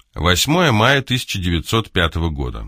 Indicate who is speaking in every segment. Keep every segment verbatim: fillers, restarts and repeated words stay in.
Speaker 1: восьмое мая тысяча девятьсот пятого года.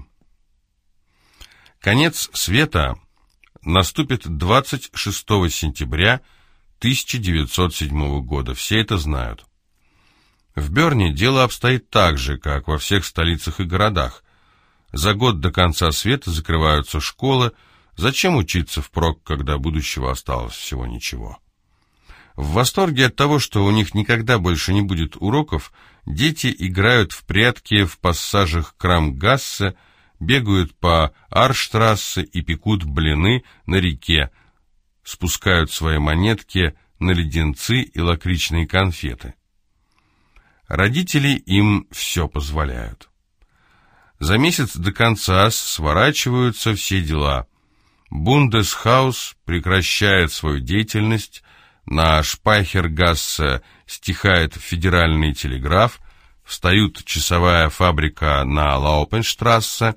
Speaker 1: Конец света наступит двадцать шестого сентября тысяча девятьсот седьмого года. Все это знают. В Берне дело обстоит так же, как во всех столицах и городах. За год до конца света закрываются школы. Зачем учиться впрок, когда будущего осталось всего ничего? В восторге от того, что у них никогда больше не будет уроков, дети играют в прятки в пассажах Крамгассе, бегают по Арштрассе и пекут блины на реке, спускают свои монетки на леденцы и лакричные конфеты. Родители им все позволяют. За месяц до конца сворачиваются все дела. Бундесхаус прекращает свою деятельность, на Шпайхергассе стихает федеральный телеграф, встают часовая фабрика на Лаупенштрассе,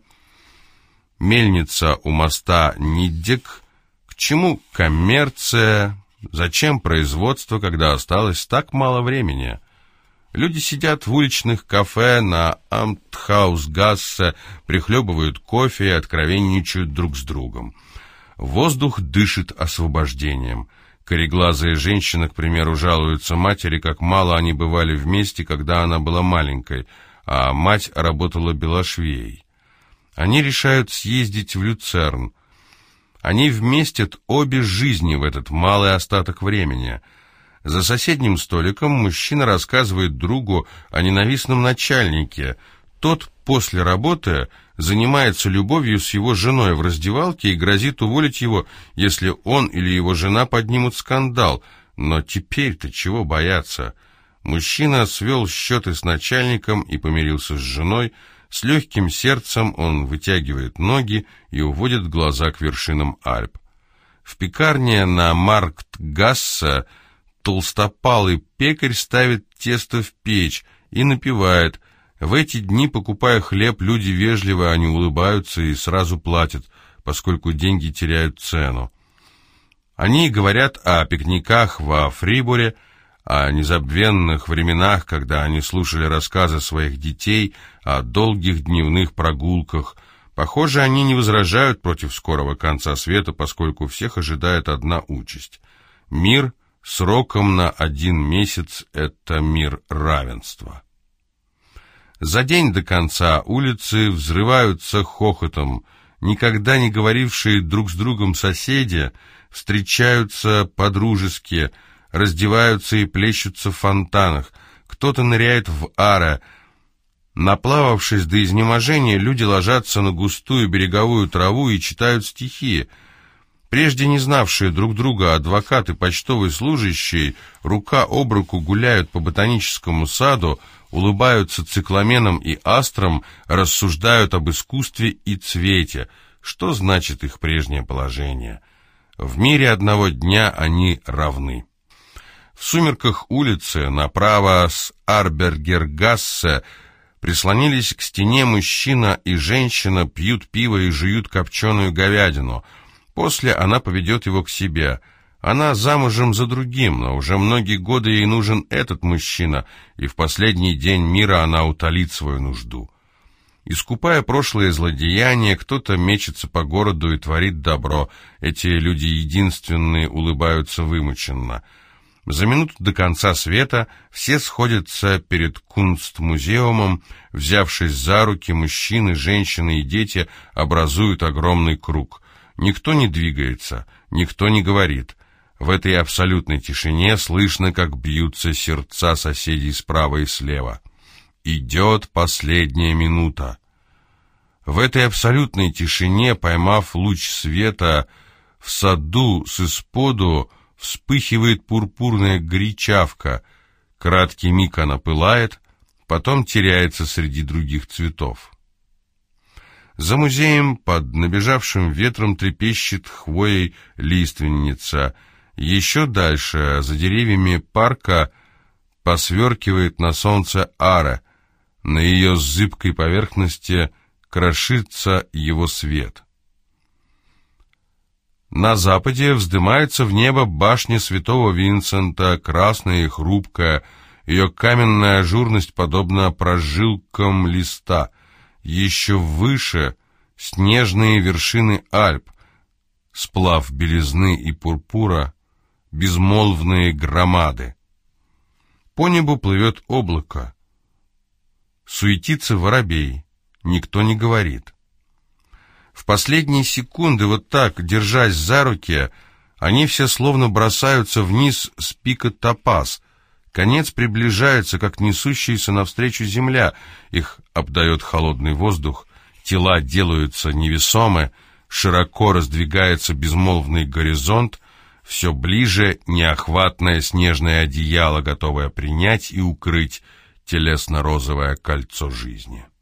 Speaker 1: мельница у моста Ниддек. К чему коммерция? Зачем производство, когда осталось так мало времени? Люди сидят в уличных кафе на Амтхаусгассе, прихлебывают кофе и откровенничают друг с другом. Воздух дышит освобождением. Кореглазые женщины, к примеру, жалуются матери, как мало они бывали вместе, когда она была маленькой, а мать работала белошвеей. Они решают съездить в Люцерн. Они вместят обе жизни в этот малый остаток времени. За соседним столиком мужчина рассказывает другу о ненавистном начальнике. Тот после работы занимается любовью с его женой в раздевалке и грозит уволить его, если он или его жена поднимут скандал. Но теперь-то чего бояться? Мужчина свел счеты с начальником и помирился с женой. С легким сердцем он вытягивает ноги и уводит глаза к вершинам Альп. В пекарне на Марктгассе толстопалый пекарь ставит тесто в печь и напевает. В эти дни, покупая хлеб, люди вежливо, они улыбаются и сразу платят, поскольку деньги теряют цену. Они говорят о пикниках во Фрибуре, о незабвенных временах, когда они слушали рассказы своих детей, о долгих дневных прогулках. Похоже, они не возражают против скорого конца света, поскольку всех ожидает одна участь. Мир сроком на один месяц — это мир равенства. За день до конца улицы взрываются хохотом. Никогда не говорившие друг с другом соседи встречаются по-дружески, раздеваются и плещутся в фонтанах. Кто-то ныряет в Аре. Наплававшись до изнеможения, люди ложатся на густую береговую траву и читают стихи. Прежде не знавшие друг друга адвокат и почтовый служащий рука об руку гуляют по ботаническому саду, улыбаются цикламенам и астрам, рассуждают об искусстве и цвете. Что значит их прежнее положение? В мире одного дня они равны. В сумерках улицы направо с Арбергергассе прислонились к стене мужчина и женщина, пьют пиво и жуют копченую говядину. После она поведет его к себе. Она замужем за другим, но уже многие годы ей нужен этот мужчина, и в последний день мира она утолит свою нужду. Искупая прошлые злодеяния, кто-то мечется по городу и творит добро. Эти люди единственные улыбаются вымученно. За минуту до конца света все сходятся перед Кунстмузеумом, взявшись за руки, мужчины, женщины и дети образуют огромный круг. Никто не двигается, никто не говорит. В этой абсолютной тишине слышно, как бьются сердца соседей справа и слева. Идет последняя минута. В этой абсолютной тишине, поймав луч света, в саду с исподу вспыхивает пурпурная горячавка. Краткий миг она пылает, потом теряется среди других цветов. За музеем под набежавшим ветром трепещет хвоей лиственница. Еще дальше, за деревьями парка, посверкивает на солнце Ара. На ее зыбкой поверхности крошится его свет. На западе вздымается в небо башня святого Винсента, красная и хрупкая. Ее каменная ажурность подобна прожилкам листа. Еще выше снежные вершины Альп, сплав белизны и пурпура, безмолвные громады. По небу плывет облако. Суетится воробей, никто не говорит. В последние секунды, вот так, держась за руки, они все словно бросаются вниз с пика Топаз. Конец приближается, как несущаяся навстречу земля. Их обдает холодный воздух, тела делаются невесомы, широко раздвигается безмолвный горизонт, все ближе неохватное снежное одеяло, готовое принять и укрыть телесно-розовое кольцо жизни.